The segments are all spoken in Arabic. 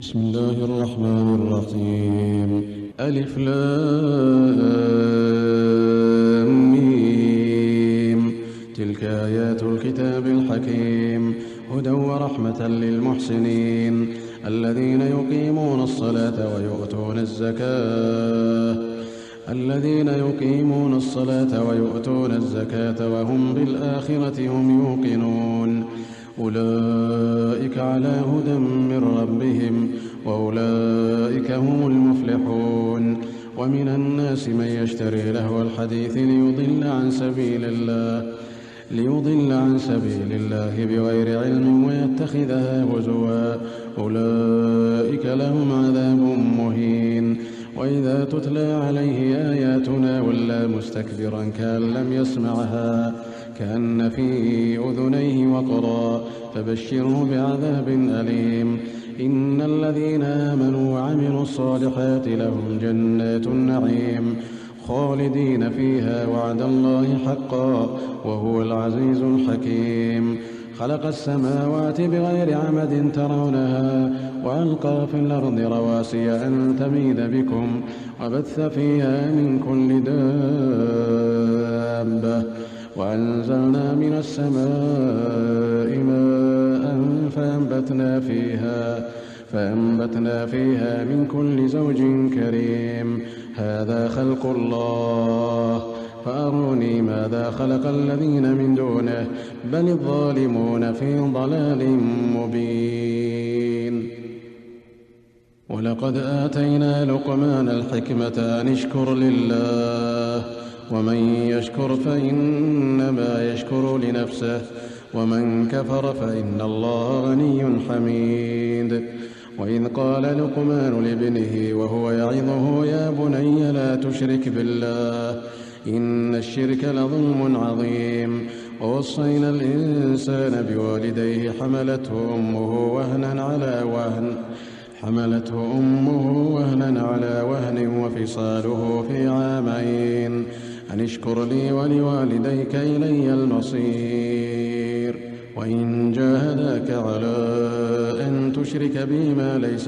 بسم الله الرحمن الرحيم. ألف لام ميم. تلك آيات الكتاب الحكيم هدى ورحمة للمحسنين الذين يقيمون الصلاة ويؤتون الزكاة وهم بالآخرة هم يوقنون. أولئك على هدى من ربهم وأولئك هم المفلحون. ومن الناس من يشتري لهو الحديث ليضل عن سبيل الله بغير علم ويتخذها هزوا. أولئك لهم عذاب مهين. وإذا تتلى عليه آياتنا ولى مستكبرا كأن لم يسمعها كأن في أذنيه وقرا فبشره بعذاب أليم. إن الذين آمنوا وعملوا الصالحات لهم جنات النعيم خالدين فيها وعد الله حقا وهو العزيز الحكيم. خلق السماوات بغير عمد ترونها وألقى في الأرض رواسي أن تميد بكم وبث فيها من كل دابة وأنزلنا من السماء ماء فأنبتنا فيها من كل زوج كريم. هذا خلق الله فأروني ماذا خلق الذين من دونه بل الظالمون في ضلال مبين. ولقد آتينا لقمان الحكمة أن اشكر لله ومن يشكر فإنما يشكر لنفسه ومن كفر فإن الله غني حميد. وإذ قال لقمان لابنه وهو يعظه يا بني لا تشرك بالله إن الشرك لظلم عظيم. ووصينا الإنسان بوالديه حملته أمه وهنا على وهن وفصاله في عامين أن اشكر لي ولوالديك إلي المصير. وإن جاهداك على أن تشرك بي ما ليس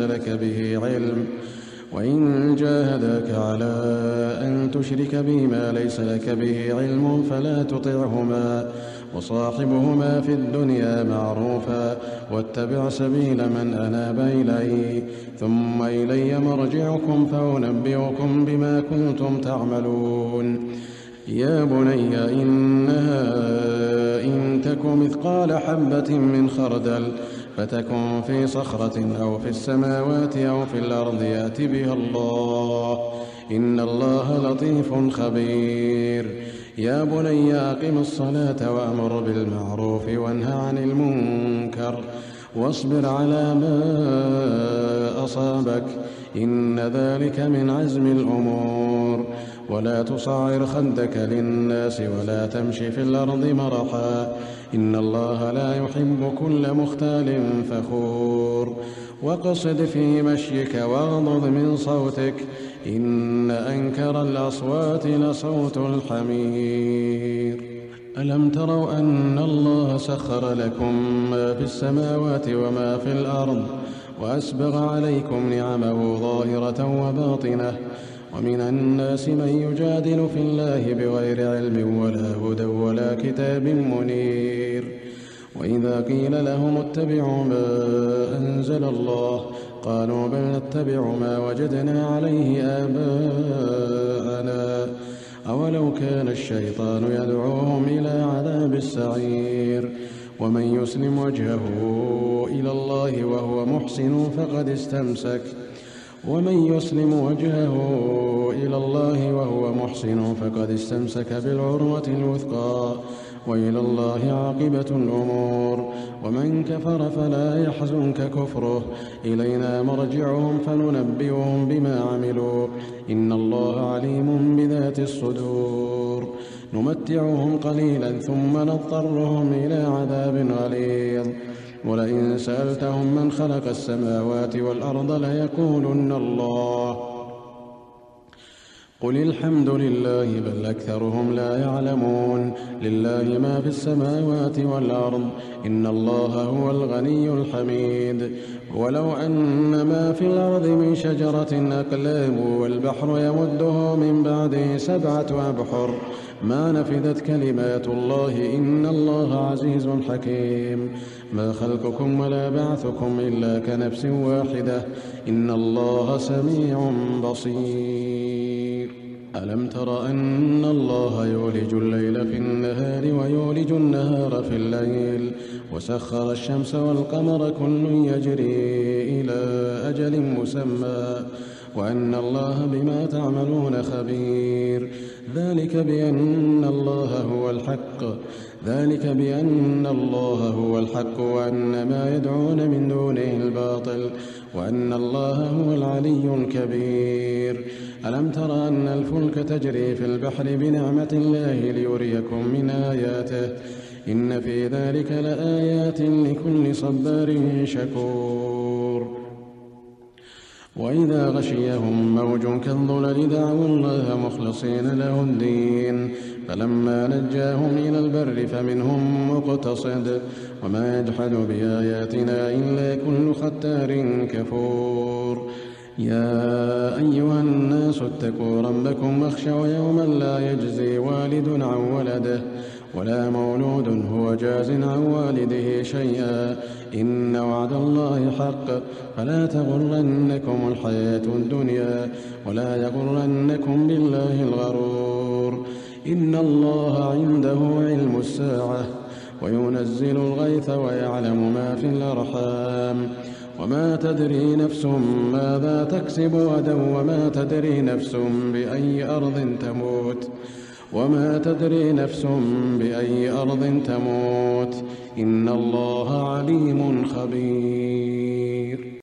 لك به علم فلا تطعهما وصاحبهما في الدنيا معروفا واتبع سبيل من أناب إلي ثم إلي مرجعكم فأنبئكم بما كنتم تعملون. يا بني إنها إن تك مثقال حبة من خردل فتكن في صخرة أو في السماوات أو في الأرض يأت بها الله إن الله لطيف خبير. يا بني أقم الصلاة وأمر بالمعروف وانه عن المنكر واصبر على ما أصابك إن ذلك من عزم الأمور. ولا تصعر خدك للناس ولا تمش في الأرض مرحا إن الله لا يحب كل مختال فخور. واقصد في مشيك واغضض من صوتك إن أنكر الأصوات لصوت الحمير. ألم تروا أن الله سخر لكم ما في السماوات وما في الأرض وأسبغ عليكم نعمه ظاهرة وباطنة ومن الناس من يجادل في الله بغير علم ولا هدى ولا كتاب منير. وإذا قيل لهم اتبعوا ما أنزل الله قالوا بل نتبع ما وجدنا عليه آباءنا أولو كان الشيطان يدعوهم إلى عذاب السعير. ومن يسلم وجهه إلى الله وهو محسن فقد استمسك بالعروة الوثقى وإلى الله عاقبة الأمور. ومن كفر فلا يحزنك كفره إلينا مرجعهم فننبئهم بما عملوا إن الله عليم بذات الصدور. نمتعهم قليلا ثم نضطرهم إلى عذاب غليظ. ولئن سألتهم من خلق السماوات والأرض ليقولن الله قل الحمد لله بل أكثرهم لا يعلمون لله ما في السماوات والأرض إن الله هو الغني الحميد ولو أن ما في الأرض من شجرة أقلام والبحر يمده من بعده 7 أبحر ما نفذت كلمات الله إن الله عزيز حكيم ما خلقكم ولا بعثكم إلا كنفس واحدة إن الله سميع بصير ألم تر أن الله يولج الليل في النهار ويولج النهار في الليل وسخر الشمس والقمر كل يجري إلى أجل مسمى وأن الله بما تعملون خبير ذلك بأن الله هو الحق وأن ما يدعون من دونه الباطل وأن الله هو العلي الكبير ألم تر أن الفلك تجري في البحر بنعمة الله ليريكم من آياته إن في ذلك لآيات لكل صبار شكور وإذا غشيهم موج كالظلل دعوا الله مخلصين له الدين فلما نجاهم إلى البر فمنهم مقتصد وما يجحد بآياتنا إلا كل ختار كفور يا أيها الناس اتقوا ربكم واخشوا يوما لا يجزي والد عن ولده ولا مولود هو جاز عن والده شيئا إن وعد الله حق فلا تغرنكم الحياة الدنيا ولا يغرنكم بالله الغرور إن الله عنده علم الساعة وينزل الغيث ويعلم ما في الأرحام وما تدري نفس ماذا تكسب غدا وما تدري نفس بأي أرض تموت إن الله عليم خبير.